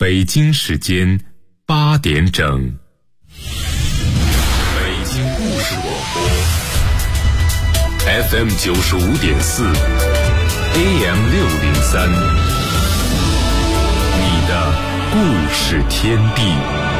北京时间8点整，北京故事广播 FM 95.4 AM 603，你的故事天地。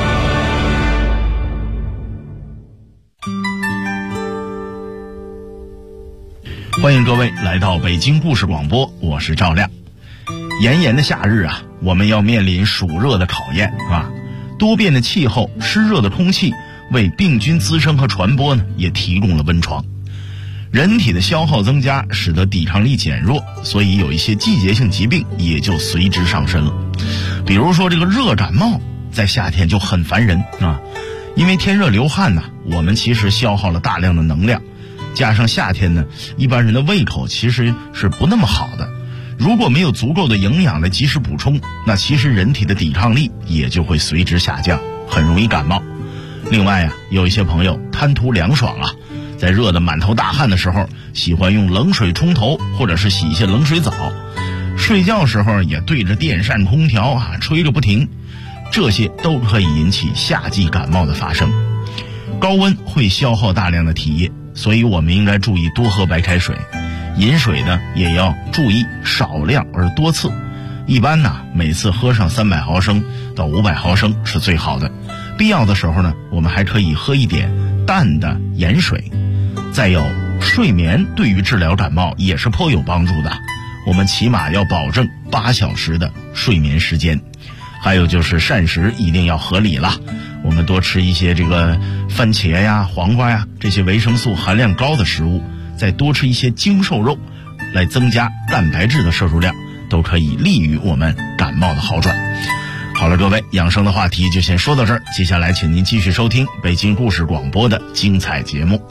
欢迎各位来到北京故事广播，我是赵亮。炎炎的夏日啊，我们要面临暑热的考验，是吧？多变的气候、湿热的空气，为病菌滋生和传播呢，也提供了温床。人体的消耗增加，使得抵抗力减弱，所以有一些季节性疾病也就随之上身了。比如说这个热感冒，在夏天就很烦人啊，因为天热流汗呢，我们其实消耗了大量的能量，加上夏天呢，一般人的胃口其实是不那么好的。如果没有足够的营养来及时补充，那其实人体的抵抗力也就会随之下降，很容易感冒。另外啊，有一些朋友贪图凉爽啊，在热得满头大汗的时候，喜欢用冷水冲头，或者是洗一些冷水澡。睡觉时候也对着电扇空调啊吹着不停，这些都可以引起夏季感冒的发生。高温会消耗大量的体液，所以我们应该注意多喝白开水。饮水呢也要注意少量而多次，一般呢每次喝上300毫升到500毫升是最好的。必要的时候呢，我们还可以喝一点淡的盐水。再有，睡眠对于治疗感冒也是颇有帮助的，我们起码要保证8小时的睡眠时间。还有就是膳食一定要合理了，我们多吃一些这个番茄呀、黄瓜呀这些维生素含量高的食物，再多吃一些精瘦肉，来增加蛋白质的摄入量，都可以利于我们感冒的好转。好了，各位，养生的话题就先说到这儿，接下来请您继续收听北京故事广播的精彩节目。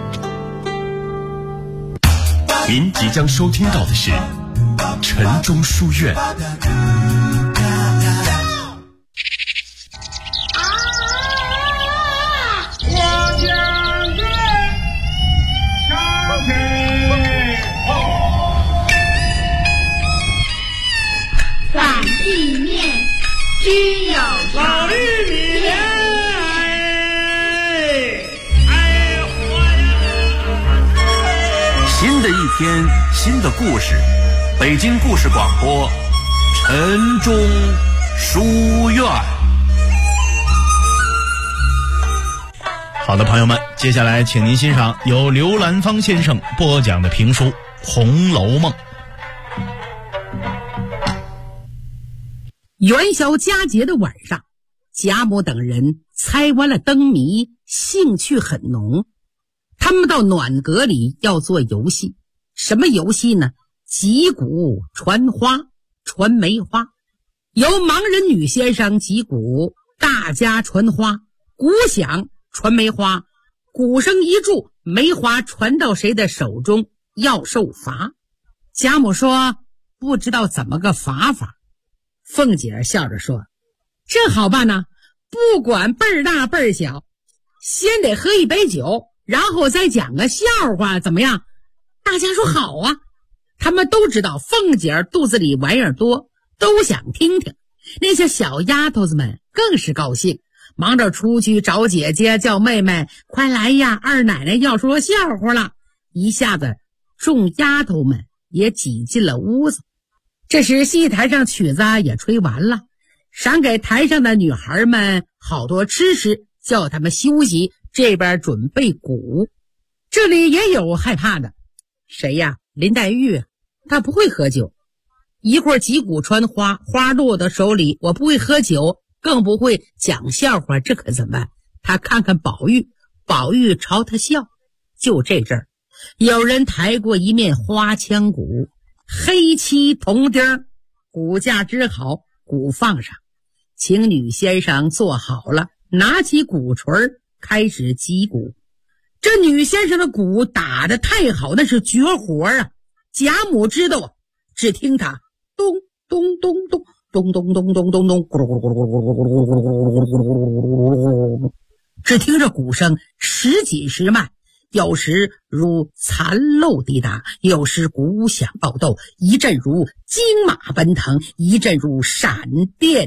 您即将收听到的是晨钟书院。 只有老绿米莲， 新的一天，新的故事，北京故事广播，晨钟书院。 好的，朋友们，接下来请您欣赏由刘兰芳先生播讲的评书《红楼梦》。 元宵佳节的晚上，贾母等人猜完了灯谜，兴趣很浓。他们到暖阁里要做游戏。什么游戏呢？击鼓传花，传梅花。由盲人女先生击鼓，大家传花，鼓响传梅花，鼓声一住，梅花传到谁的手中要受罚。贾母说不知道怎么个罚法。凤姐笑着说，这好办呢，不管辈儿大辈儿小，先得喝一杯酒，然后再讲个笑话，怎么样？大家说好啊。他们都知道凤姐肚子里玩意儿多，都想听听。那些小丫头子们更是高兴，忙着出去找姐姐叫妹妹，快来呀，二奶奶要说笑话了。一下子众丫头们也挤进了屋子。这时戏台上曲子也吹完了，赏给台上的女孩们好多吃食，叫他们休息，这边准备鼓。这里也有害怕的，谁呀？林黛玉，她不会喝酒。一会儿击鼓传花，花落到手里，我不会喝酒，更不会讲笑话，这可怎么办？她看看宝玉，宝玉朝她笑。就这阵儿，有人抬过一面花腔鼓，黑漆铜钉，骨架支好，鼓放上，请女先生坐好了，拿起鼓槌开始击鼓。这女先生的鼓打得太好，那是绝活啊！贾母知道啊，只听她咚咚咚咚咚咚咚咚咚咚，只听着鼓声时紧时慢，有时如残漏滴答，有时鼓响爆豆，一阵如金马奔腾，一阵如闪电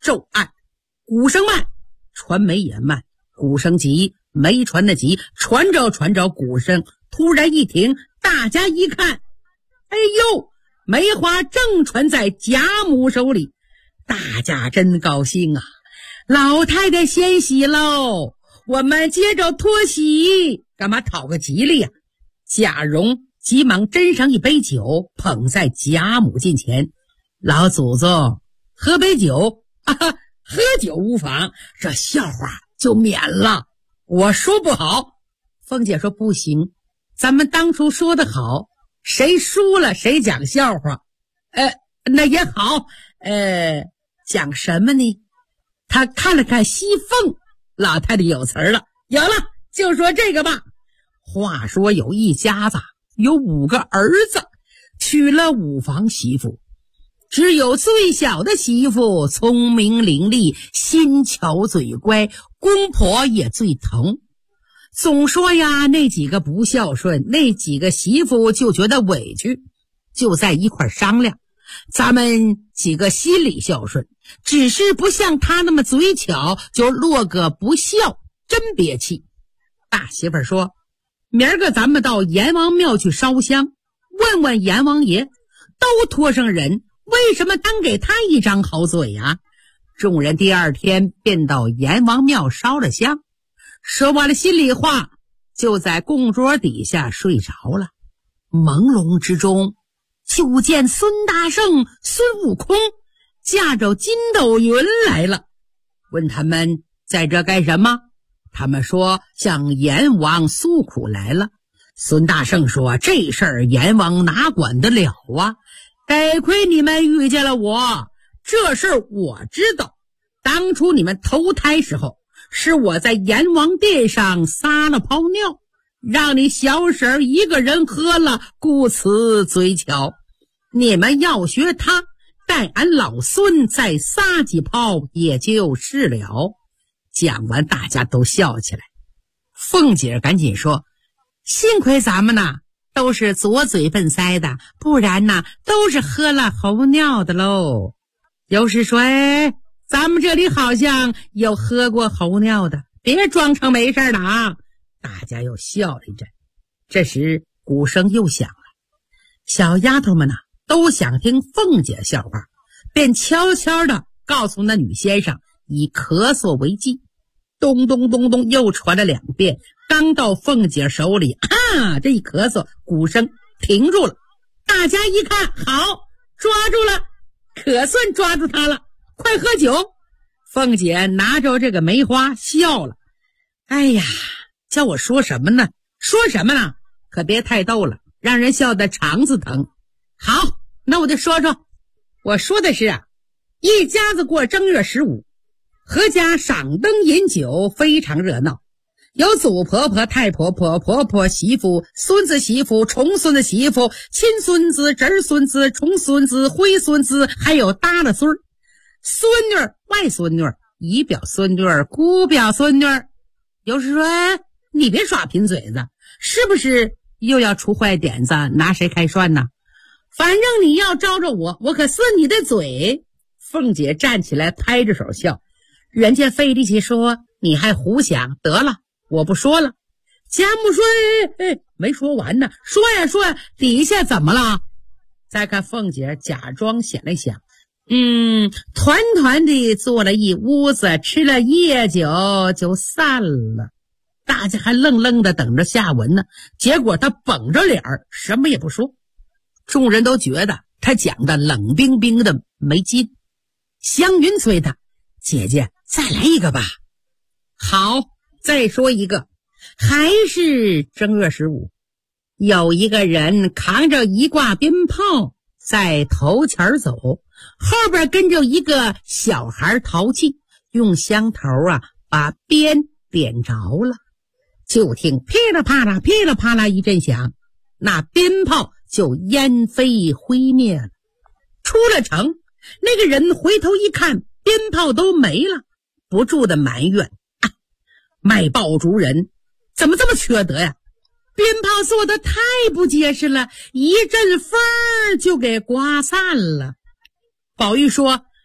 骤暗，鼓声慢，传媒也慢，鼓声急，没传的急，传着鼓声突然一停，大家一看，哎呦，梅花正传在贾母手里，大家真高兴啊！老太太先洗喽，我们接着脱洗，干嘛讨个吉利呀？贾蓉急忙斟上一杯酒，捧在贾母近前，老祖宗喝杯酒啊，喝酒无妨，这笑话就免了。我说不好，凤姐说不行，咱们当初说的好，谁输了谁讲笑话。那也好，讲什么呢？他看了看西凤，老太太有词儿了，有了，就说这个吧。话说有一家子有5个儿子，娶了5房媳妇，只有最小的媳妇聪明伶俐，心巧嘴乖，公婆也最疼。总说呀，那几个不孝顺，那几个媳妇就觉得委屈，就在一块商量，咱们几个心里孝顺，只是不像他那么嘴巧，就落个不孝，真别气。大媳妇说，明儿个咱们到阎王庙去烧香，问问阎王爷，都托上人，为什么单给他一张好嘴呀？众人第二天便到阎王庙烧了香，说完了心里话，就在供桌底下睡着了。朦胧之中，就见孙大圣、孙悟空驾着筋斗云来了，问他们在这干什么？他们说向阎王诉苦来了。孙大圣说，这事儿阎王哪管得了啊？得亏你们遇见了我，这事儿我知道。当初你们投胎时候，是我在阎王殿上撒了泡尿，让你小婶一个人喝了，故此嘴巧。你们要学他，待俺老孙再撒几泡也就是了。讲完大家都笑起来。凤姐赶紧说，幸亏咱们呐都是左嘴笨腮的，不然呐都是喝了猴尿的喽。有时说，咱们这里好像有喝过猴尿的，别装成没事的啊。大家又笑了一阵。这时鼓声又响了，小丫头们都想听凤姐笑话，便悄悄地告诉那女先生，以咳嗽为记。咚咚咚咚又传了2遍，刚到凤姐手里，这一咳嗽，鼓声停住了。大家一看，好，抓住了，可算抓住他了，快喝酒。凤姐拿着这个梅花笑了，哎呀，叫我说什么呢？说什么呢？可别太逗了，让人笑得肠子疼。好，那我就说说，我说的是一家子过正月15，阖家赏灯饮酒，非常热闹。有祖婆婆、太婆婆、婆婆媳妇、孙子媳妇、重孙子媳妇、亲孙子、侄孙子、重孙子、灰孙子，还有搭了孙儿、孙女、外孙女、姨表孙女、姑表孙女。有时说，你别耍贫嘴子，是不是又要出坏点子，拿谁开涮呢？反正你要招着我，我可撕你的嘴。凤姐站起来拍着手笑，人家费力气说，你还胡想，得了，我不说了。贾母说，没说完呢，说呀，底下怎么了？再看凤姐假装想了想，团团的坐了一屋子，吃了夜酒就散了。大家还愣愣的等着下文呢，结果他绷着脸儿什么也不说。众人都觉得他讲的冷冰冰的没劲。湘云催他，姐姐再来一个吧。好，再说一个。还是正月15，有一个人扛着一挂鞭炮在头前走，后边跟着一个小孩淘气，用香头把鞭点着了。就听噼里啪啦噼里啪啦一阵响，那鞭炮就烟飞灰灭了。出了城，那个人回头一看，鞭炮都没了，不住的埋怨，卖爆竹人怎么这么缺德呀？鞭炮做的太不结实了，一阵风就给刮散了。宝玉说，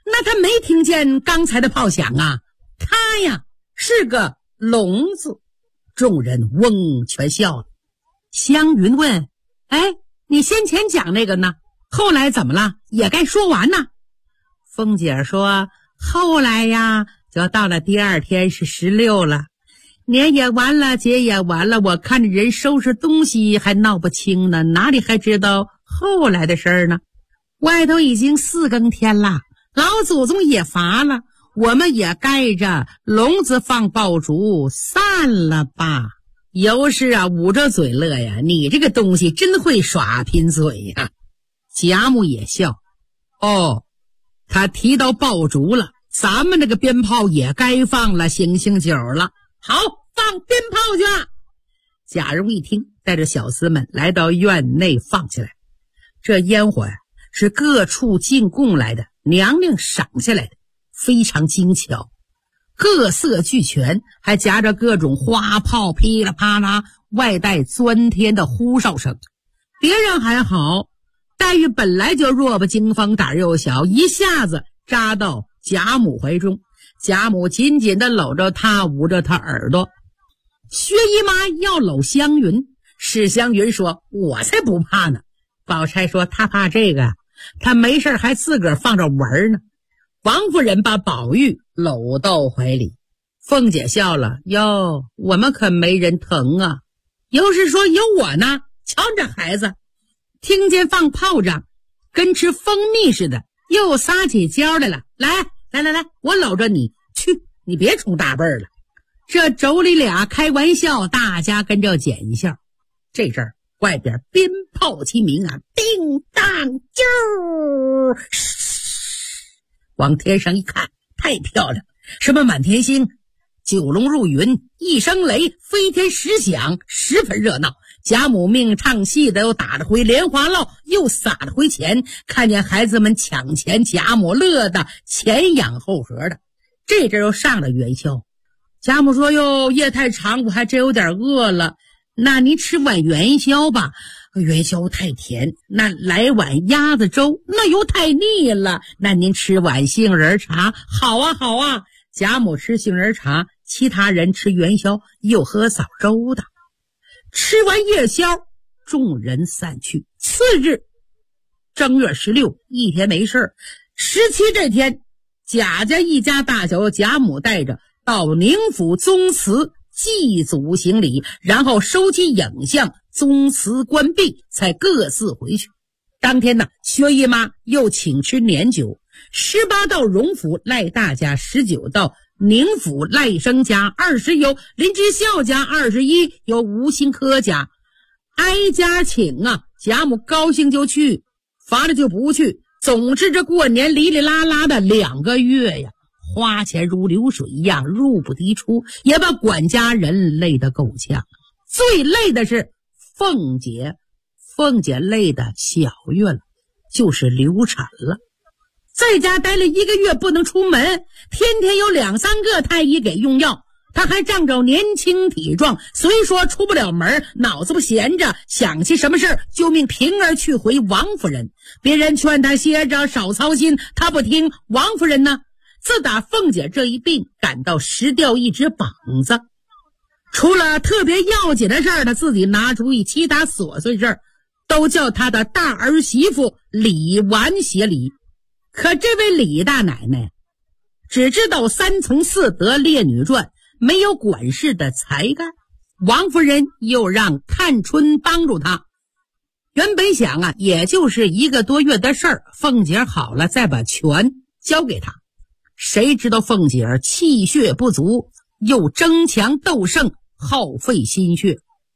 那他没听见刚才的炮响啊？他呀是个聋子。众人嗡全笑了。湘云问：哎，你先前讲那个呢？后来怎么了？也该说完呢。凤姐说：后来呀，就到了第二天是16了，年也完了，节也完了，我看着人收拾东西还闹不清呢，哪里还知道后来的事儿呢？外头已经4更天了，老祖宗也乏了，我们也该着笼子放爆竹散了吧。尤氏啊捂着嘴乐呀，你这个东西真会耍贫嘴呀。贾母也笑，哦，他提到爆竹了，咱们这个鞭炮也该放了，醒酒了。好，放鞭炮去啊！贾蓉一听，带着小厮们来到院内放起来。这烟火呀，是各处进贡来的，娘娘赏下来的，非常精巧，各色俱全，还夹着各种花炮，噼里啪啦，外带钻天的呼哨声。别人还好，黛玉本来就弱不禁风，胆又小，一下子扎到贾母怀中，贾母紧紧地搂着她，捂着她耳朵。薛姨妈要搂湘云，史湘云说：我才不怕呢。宝钗说：她怕这个，她没事还自个儿放着玩呢。王夫人把宝玉搂到怀里，凤姐笑了：哟，我们可没人疼啊。尤氏说：有我呢，瞧这孩子，听见放炮仗跟吃蜂蜜似的，又撒起娇来了。来，我搂着你去，你别冲大辈儿了。这妯娌俩开玩笑，大家跟着捡笑。这阵儿外边鞭炮齐鸣啊，叮当啾，往天上一看，太漂亮，什么满天星、九龙入云、一声雷、飞天十响，十分热闹。贾母命唱戏的又打了回莲花落，又撒了回钱，看见孩子们抢钱，贾母乐得前仰后合的。这阵又上了元宵，贾母说：哟，夜太长，我还真有点饿了，那您吃碗元宵吧。元宵太甜，那来碗鸭子粥，那又太腻了，那您吃碗杏仁茶。好啊好啊，贾母吃杏仁茶，其他人吃元宵又喝枣粥的。吃完夜宵，众人散去。次日正月16，一天没事，17这天，贾家一家大小，贾母带着到宁府宗祠祭祖行礼，然后收起影像，宗祠关闭，才各自回去。当天呢，薛姨妈又请吃年酒，18到荣府赖大家，19到宁府赖生家，20由林之孝家，21由吴兴科家，挨家请啊。贾母高兴就去，乏了就不去。总之这过年哩哩啦啦的2个月呀，花钱如流水一样，入不敌出，也把管家人累得够呛。最累的是凤姐累得小月了，就是流产了。在家待了1个月，不能出门，天天有2、3个太医给用药。他还仗着年轻体壮，虽说出不了门，脑子不闲着，想起什么事就命平儿去回王夫人。别人劝他歇着，少操心，他不听。王夫人呢，自打凤姐这一病，感到失掉一只膀子。除了特别要紧的事儿，他自己拿主意，其他琐碎事儿都叫他的大儿媳妇李纨协理。可这位李大奶奶只知道3从4德烈女传，没有管事的才干。王夫人又让探春帮助她，原本想啊，也就是1个多月的事儿，凤姐好了再把权交给她。谁知道凤姐气血不足，又争强斗胜，耗费心血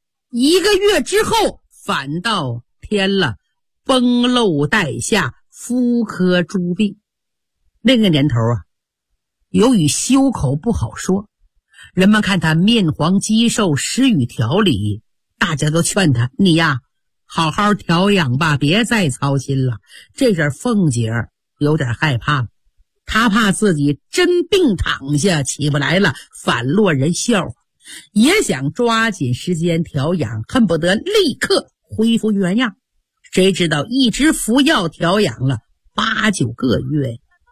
，1个月之后反倒添了崩漏带下、妇科诸病。那个年头啊，由于休口不好说，人们看他面黄肌瘦，食欲调理，大家都劝他：你呀，好好调养吧，别再操心了。这阵凤姐有点害怕了，她怕自己真病躺下起不来了，反落人笑话，也想抓紧时间调养，恨不得立刻恢复原样。谁知道一直服药调养了8、9个月，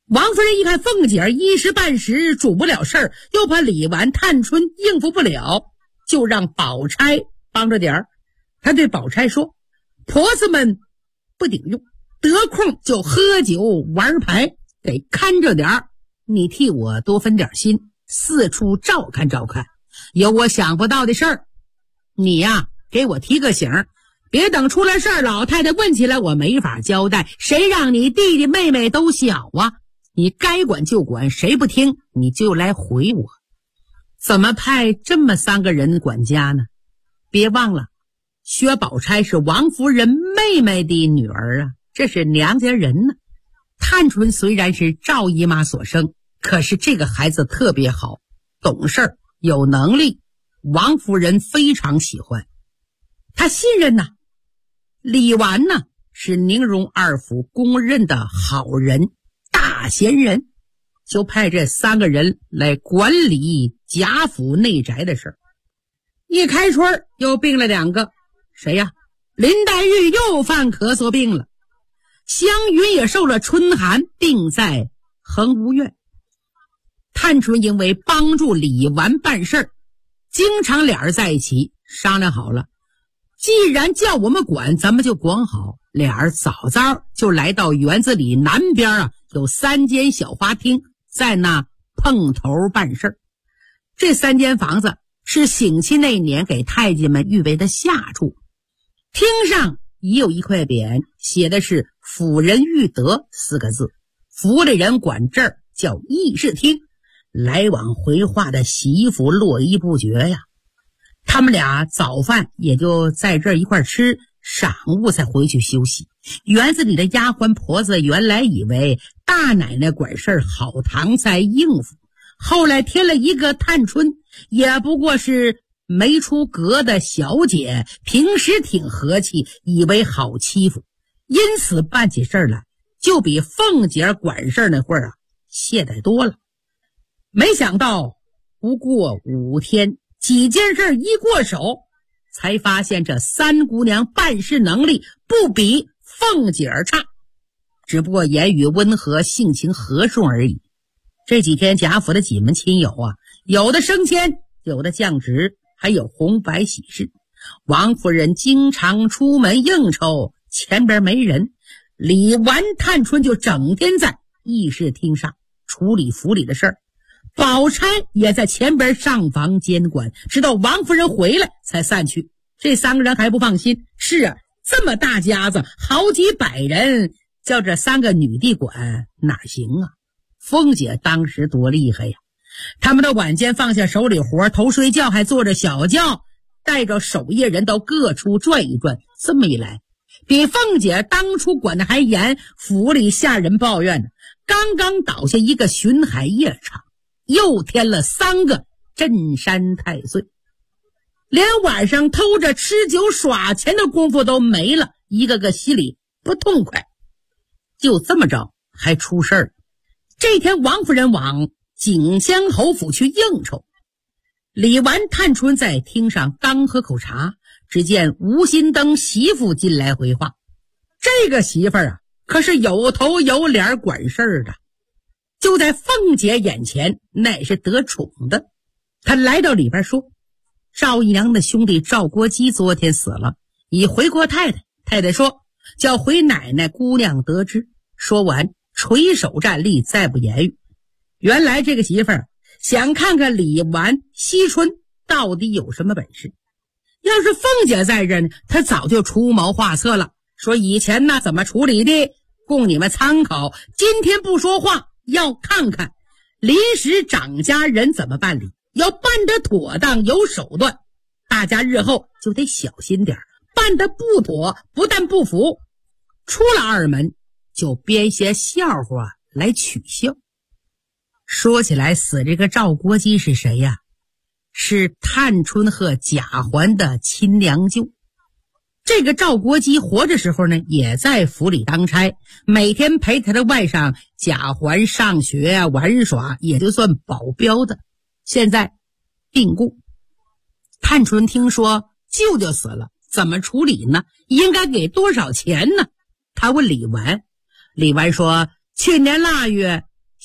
王夫人一看凤姐一时半时主不了事儿，又怕李纨、探春应付不了，就让宝钗帮着点儿。她对宝钗说：婆子们不顶用，得空就喝酒玩牌，得看着点儿。你替我多分点心，四处照看照看，有我想不到的事儿，你呀给我提个醒，别等出了事儿老太太问起来我没法交代。谁让你弟弟妹妹都小啊，你该管就管，谁不听你就来回我。怎么派这么3个人管家呢？别忘了薛宝钗是王夫人妹妹的女儿啊，这是娘家人呢。探春虽然是赵姨妈所生，可是这个孩子特别好，懂事有能力，王夫人非常喜欢，她信任呐。李纨呢是宁荣二府公认的好人大贤人，就派这3个人来管理贾府内宅的事儿。一开春又病了2个，谁呀？林黛玉又犯咳嗽病了，湘云也受了春寒，病在恒芜院。探春因为帮助李纨办事儿，经常俩人在一起商量好了，既然叫我们管，咱们就管好。俩人早早就来到园子里南边啊，有3间小花厅，在那碰头办事儿。这3间房子是省亲那年给太监们预备的下处，厅上也有一块匾，写的是辅仁裕德4个字，府里人管这儿叫议事厅，来往回话的媳妇络绎不绝呀。他们俩早饭也就在这儿一块吃，晌午才回去休息。园子里的丫鬟婆子原来以为大奶奶管事儿好搪塞应付，后来添了一个探春，也不过是没出阁的小姐，平时挺和气，以为好欺负，因此办起事儿来就比凤姐管事儿那会儿啊懈怠多了。没想到不过5天，几件事一过手，才发现这3姑娘办事能力不比凤姐差，只不过言语温和，性情和顺而已。这几天贾府的几门亲友啊，有的升迁，有的降职，还有红白喜事。王夫人经常出门应酬，前边没人，李纨、探春就整天在议事厅上处理府里的事儿。宝钗也在前边上房监管，直到王夫人回来才散去。这3个人还不放心，是啊，这么大家子好几百人，叫这3个女的管哪行啊？凤姐当时多厉害呀，他们的晚间放下手里活，头睡觉还坐着小轿，带着守夜人到各处转一转。这么一来，比凤姐当初管的还严。府里下人抱怨呢，刚刚倒下一个巡海夜叉，又添了3个镇山太岁，连晚上偷着吃酒耍钱的功夫都没了，一个个心里不痛快。就这么着还出事儿。这天王夫人往景香侯府去应酬，李纨、探春在厅上刚喝口茶，只见吴心登媳妇进来回话。这个媳妇啊可是有头有脸管事儿的，就在凤姐眼前乃是得宠的。她来到里边说，赵姨娘的兄弟赵国基昨天死了，已回过太太，太太说叫回奶奶姑娘得知。说完垂手站立，再不言语。原来这个媳妇儿想看看李纨、惜春到底有什么本事。要是凤姐在这呢，她早就出谋划策了，说以前呢怎么处理的，供你们参考。今天不说话，要看看临时长家人怎么办理，要办得妥当有手段，大家日后就得小心点，办得不妥不但不服，出了二门就编些笑话来取笑。说起来死这个赵国基是谁呀？是探春和贾环的亲娘舅。这个赵国基活着时候呢，也在府里当差，每天陪他的外甥贾环上学啊玩耍，也就算保镖的。现在病故，探春听说舅舅死了，怎么处理呢？应该给多少钱呢？他问李纨，李纨说去年腊月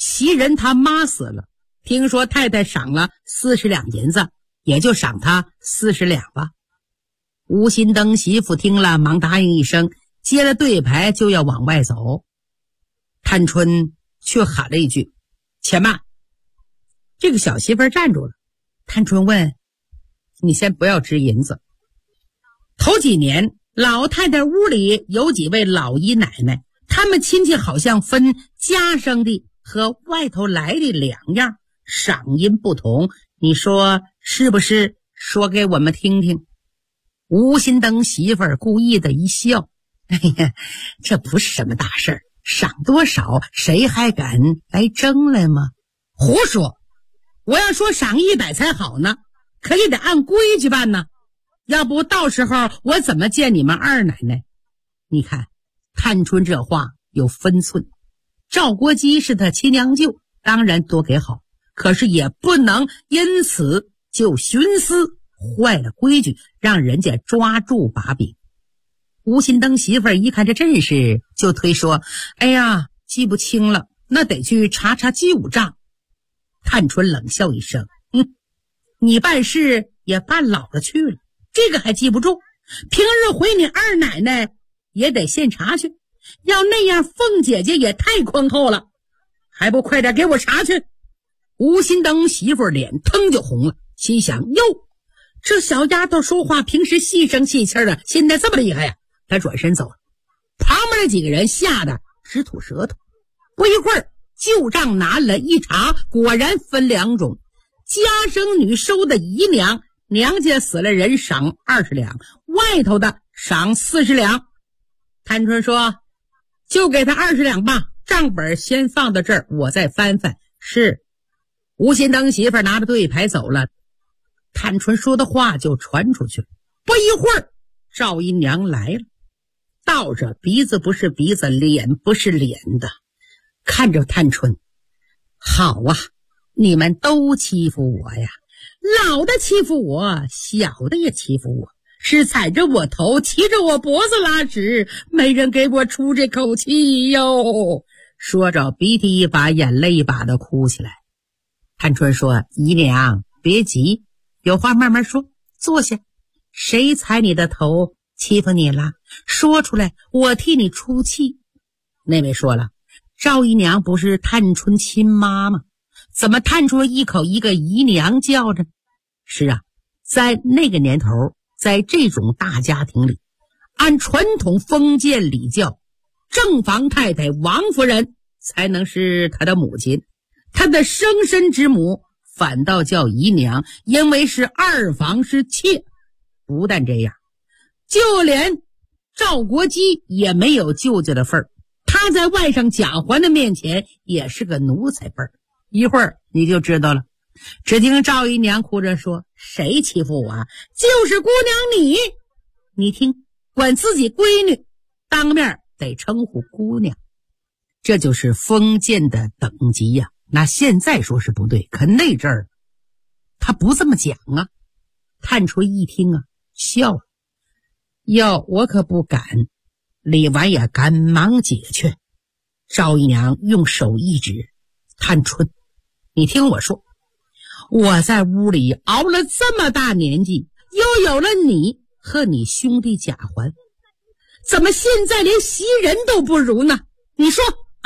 袭人他妈死了，听说太太赏了40两银子，也就赏他40两吧。吴心登媳妇听了，忙答应一声，接了对牌就要往外走。探春却喊了一句：且慢！这个小媳妇站住了。探春问：你先不要支银子。头几年老太太屋里有几位老姨奶奶，他们亲戚好像分家生的和外头来的两样，赏银不同，你说是不是？说给我们听听。吴心登媳妇儿故意的一笑：哎呀，这不是什么大事儿，赏多少谁还敢来争来吗？胡说！我要说赏100才好呢，可也得按规矩办呢，要不到时候我怎么见你们二奶奶？你看探春这话有分寸，赵国基是他亲娘舅，当然多给好，可是也不能因此就徇私坏了规矩，让人家抓住把柄。吴心登媳妇儿一看这阵势，就推说：哎呀，记不清了，那得去查查旧账。探春冷笑一声：你办事也办老了去了，这个还记不住？平日回你二奶奶也得现查去，要那样凤姐姐也太宽厚了，还不快点给我查去！吴心登媳妇脸腾就红了，心想：哟，这小丫头说话平时细声细气的，现在这么厉害呀！她转身走了，旁边的几个人吓得直吐舌头。不一会儿，旧账拿了一查，果然分两种：家生女收的姨娘，娘家死了人赏20两，外头的赏40两。探春说：就给他20两吧，账本先放到这儿，我再翻翻。是。吴心登媳妇拿着对牌走了，探春说的话就传出去了。不一会儿，赵姨娘来了，倒着鼻子不是鼻子，脸不是脸的，看着探春：好啊，你们都欺负我呀，老的欺负我，小的也欺负我，是踩着我头，骑着我脖子拉屎，没人给我出这口气哟。说着鼻涕一把眼泪一把的哭起来。探春说：姨娘别急，有话慢慢说，坐下。谁踩你的头欺负你了？说出来，我替你出气。那位说了，赵姨娘不是探春亲妈吗？怎么探出一口一个姨娘叫着？是啊，在那个年头，在这种大家庭里，按传统封建礼教，正房太太王夫人才能是她的母亲，她的生身之母反倒叫姨娘，因为是二房是妾。不但这样，就连赵国基也没有舅舅的份儿，他在外甥贾环的面前也是个奴才辈儿。一会儿你就知道了。只听赵姨娘哭着说：谁欺负我啊？就是姑娘你。你听，管自己闺女当面得称呼姑娘，这就是封建的等级呀。那现在说是不对，可那阵儿他不这么讲啊。探春一听啊，笑了：哟，我可不敢。李纨也赶忙解劝。赵姨娘用手一指：探春，你听我说，我在屋里熬了这么大年纪，又有了你和你兄弟贾环，怎么现在连袭人都不如呢？你说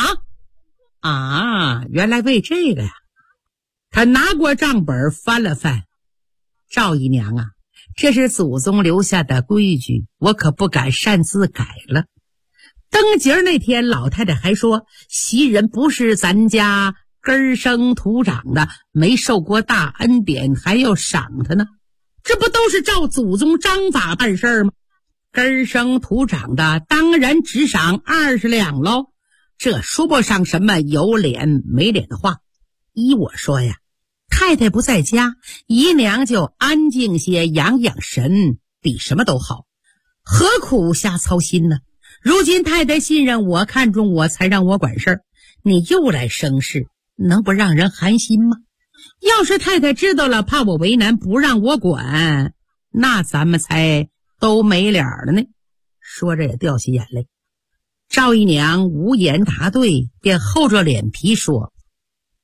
原来为这个呀。他拿过账本翻了翻：赵姨娘啊，这是祖宗留下的规矩，我可不敢擅自改了。登节那天老太太还说，袭人不是咱家根生土长的，没受过大恩典还要赏他呢，这不都是照祖宗章法办事吗？根生土长的当然只赏20两喽，这说不上什么有脸没脸的话。依我说呀，太太不在家，姨娘就安静些养养神，比什么都好，何苦瞎操心呢？如今太太信任我，看中我，才让我管事儿，你又来生事，能不让人寒心吗？要是太太知道了，怕我为难不让我管，那咱们才都没脸了呢。说着也掉起眼泪。赵姨娘无言答对，便厚着脸皮说：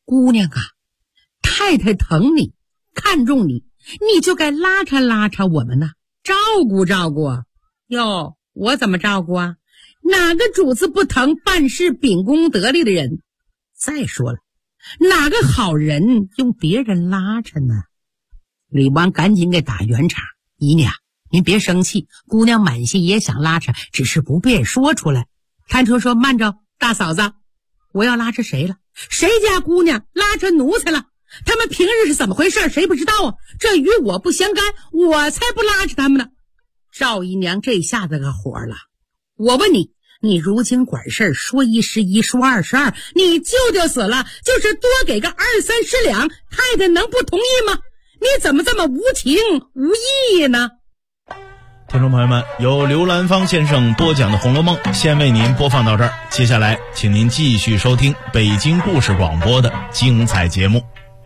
姑娘啊，太太疼你，看重你，你就该拉扯拉扯我们呐，照顾照顾啊。哟，我怎么照顾啊？哪个主子不疼办事秉公得力的人？再说了，哪个好人用别人拉扯呢？李纨赶紧给打圆场，姨娘您别生气，姑娘满心也想拉扯，只是不便说出来。探春说，慢着，大嫂子，我要拉扯谁了？谁家姑娘拉扯奴才了？他们平日是怎么回事，谁不知道啊？这与我不相干，我才不拉扯他们呢。赵姨娘这下子个火了，我问你，你如今管事说1是1，说2是2，你舅舅死了，就是多给个20、30两，太太能不同意吗？你怎么这么无情无义呢？ 听众朋友们，由刘兰芳先生播讲的《红楼梦》先为您播放到这儿，接下来请您继续收听北京故事广播的精彩节目。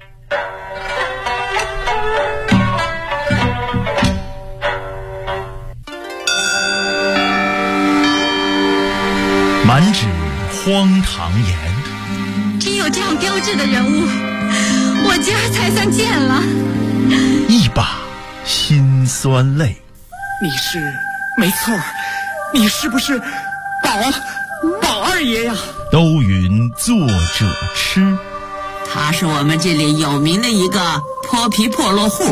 满纸荒唐言， 真有这样标致的人物，我今儿才算见了。 一把辛酸泪。 你是没错，你是不是宝二爷呀？ 都云作者痴， 他是我们这里有名的一个泼皮破落户，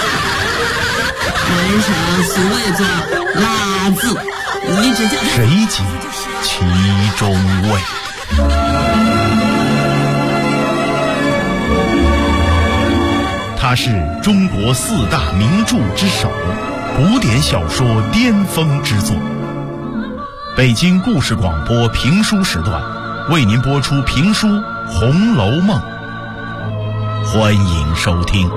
门上俗谓作拉字，一直叫谁解其中味？他是中国4大名著之首，古典小说巅峰之作。北京故事广播评书时段为您播出评书《红楼梦》，欢迎收听。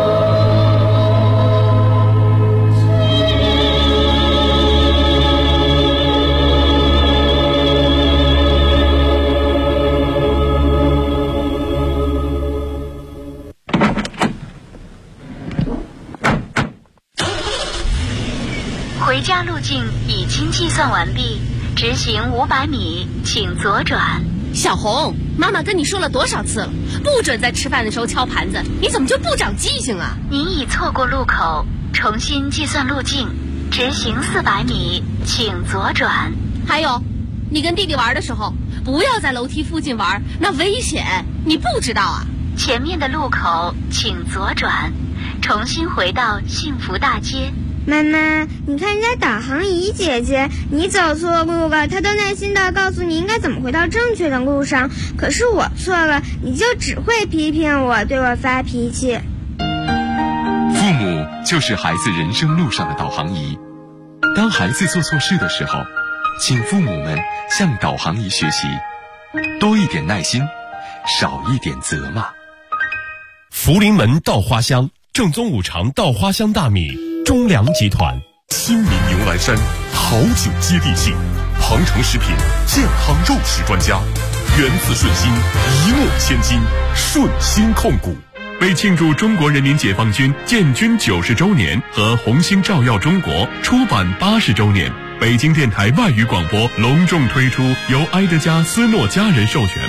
回家路径已经计算完毕，直行500米，请左转。 小红，妈妈跟你说了多少次了，不准在吃饭的时候敲盘子，你怎么就不长记性啊？ 您已错过路口，重新计算路径，直行400米，请左转。 还有，你跟弟弟玩的时候，不要在楼梯附近玩，那危险，你不知道啊？ 前面的路口请左转，重新回到幸福大街。 妈妈，你看人家导航仪姐姐，你走错路了，她都耐心地告诉你应该怎么回到正确的路上，可是我错了，你就只会批评我，对我发脾气。 父母就是孩子人生路上的导航仪，当孩子做错事的时候，请父母们向导航仪学习，多一点耐心，少一点责骂。 福临门稻花香，正宗五常稻花香大米，中粮集团。 新民牛栏山，好酒接地气，鹏城食品健康肉食专家，源自顺心，一诺千金，顺心控股。 为庆祝中国人民解放军建军90周年和红星照耀中国出版80周年，北京电台外语广播隆重推出由埃德加·斯诺家人授权